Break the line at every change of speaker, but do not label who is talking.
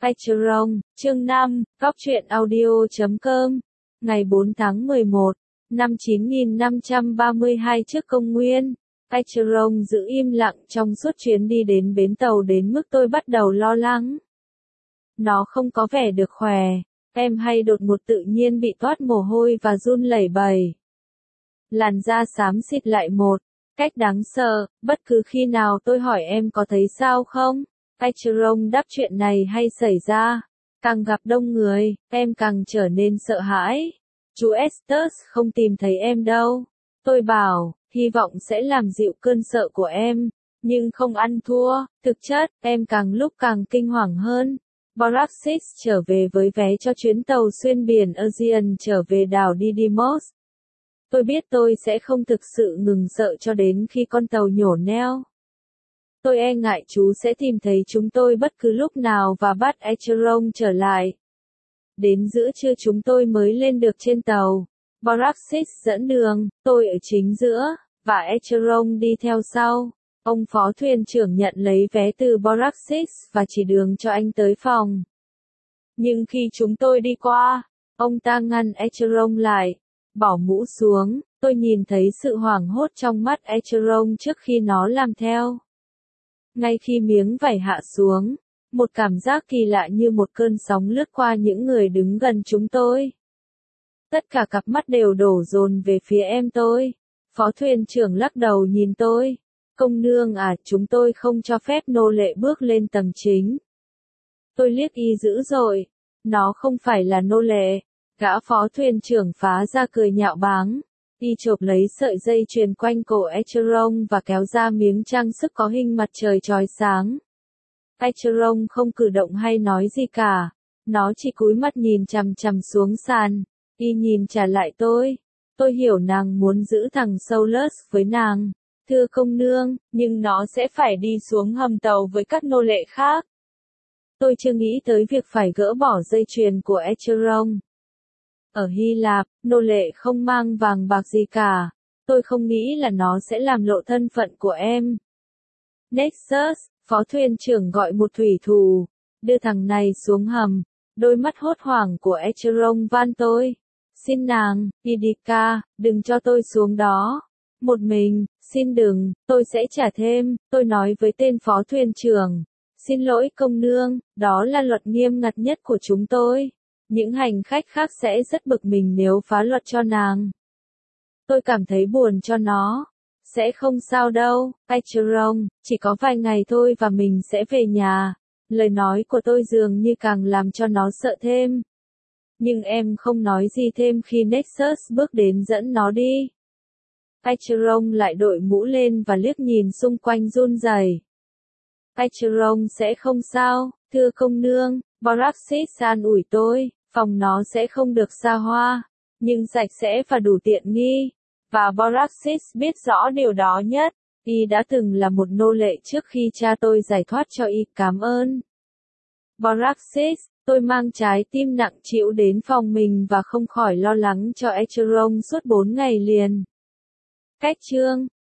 Patreon, chương 5, Góc truyện audio.com, ngày 4 tháng 11, năm 9532 trước công nguyên. Patreon giữ im lặng trong suốt chuyến đi đến bến tàu đến mức tôi bắt đầu lo lắng. Nó không có vẻ được khỏe, em hay đột ngột tự nhiên bị toát mồ hôi và run lẩy bẩy. Làn da xám xịt lại một cách đáng sợ, bất cứ khi nào tôi hỏi em có thấy sao không? Patreon đáp chuyện này hay xảy ra. Càng gặp đông người, em càng trở nên sợ hãi. Chú Estes không tìm thấy em đâu. Tôi bảo, hy vọng sẽ làm dịu cơn sợ của em, nhưng không ăn thua. Thực chất, em càng lúc càng kinh hoàng hơn. Boraxis trở về với vé cho chuyến tàu xuyên biển Aegean trở về đảo Didymos. Tôi biết tôi sẽ không thực sự ngừng sợ cho đến khi con tàu nhổ neo. Tôi e ngại chú sẽ tìm thấy chúng tôi bất cứ lúc nào và bắt Acheron trở lại. Đến giữa trưa chúng tôi mới lên được trên tàu. Boraxis dẫn đường, tôi ở chính giữa, và Acheron đi theo sau. Ông phó thuyền trưởng nhận lấy vé từ Boraxis và chỉ đường cho anh tới phòng. Nhưng khi chúng tôi đi qua, ông ta ngăn Acheron lại, bỏ mũ xuống. Tôi nhìn thấy sự hoảng hốt trong mắt Acheron trước khi nó làm theo. Ngay khi miếng vải hạ xuống, một cảm giác kỳ lạ như một cơn sóng lướt qua những người đứng gần chúng tôi. Tất cả cặp mắt đều đổ dồn về phía em tôi. Phó thuyền trưởng lắc đầu nhìn tôi. Công nương à, chúng tôi không cho phép nô lệ bước lên tầng chính. Tôi liếc y dữ dội. Nó không phải là nô lệ. Gã phó thuyền trưởng phá ra cười nhạo báng. Y chộp lấy sợi dây chuyền quanh cổ Acheron và kéo ra miếng trang sức có hình mặt trời chói sáng. Acheron không cử động hay nói gì cả. Nó chỉ cúi mắt nhìn chằm chằm xuống sàn. Y nhìn trả lại tôi. Tôi hiểu nàng muốn giữ thằng Solus với nàng. Thưa công nương, nhưng nó sẽ phải đi xuống hầm tàu với các nô lệ khác. Tôi chưa nghĩ tới việc phải gỡ bỏ dây chuyền của Acheron. Ở Hy Lạp, nô lệ không mang vàng bạc gì cả. Tôi không nghĩ là nó sẽ làm lộ thân phận của em. Nexus, phó thuyền trưởng gọi một thủy thủ. Đưa thằng này xuống hầm. Đôi mắt hốt hoảng của Acheron van tôi. Xin nàng, Idika, đừng cho tôi xuống đó. Một mình, xin đừng, tôi sẽ trả thêm. Tôi nói với tên phó thuyền trưởng. Xin lỗi công nương, đó là luật nghiêm ngặt nhất của chúng tôi. Những hành khách khác sẽ rất bực mình nếu phá luật cho nàng. Tôi cảm thấy buồn cho nó. Sẽ không sao đâu, Acheron, chỉ có vài ngày thôi và mình sẽ về nhà. Lời nói của tôi dường như càng làm cho nó sợ thêm. Nhưng em không nói gì thêm khi Nexus bước đến dẫn nó đi. Acheron lại đội mũ lên và liếc nhìn xung quanh run rẩy. Acheron sẽ không sao, thưa công nương. Boraxis an ủi tôi, phòng nó sẽ không được xa hoa, nhưng sạch sẽ và đủ tiện nghi. Và Boraxis biết rõ điều đó nhất. Y đã từng là một nô lệ trước khi cha tôi giải thoát cho y, cảm ơn. Boraxis, tôi mang trái tim nặng trĩu đến phòng mình và không khỏi lo lắng cho Acheron suốt 4 ngày liền. Cách chương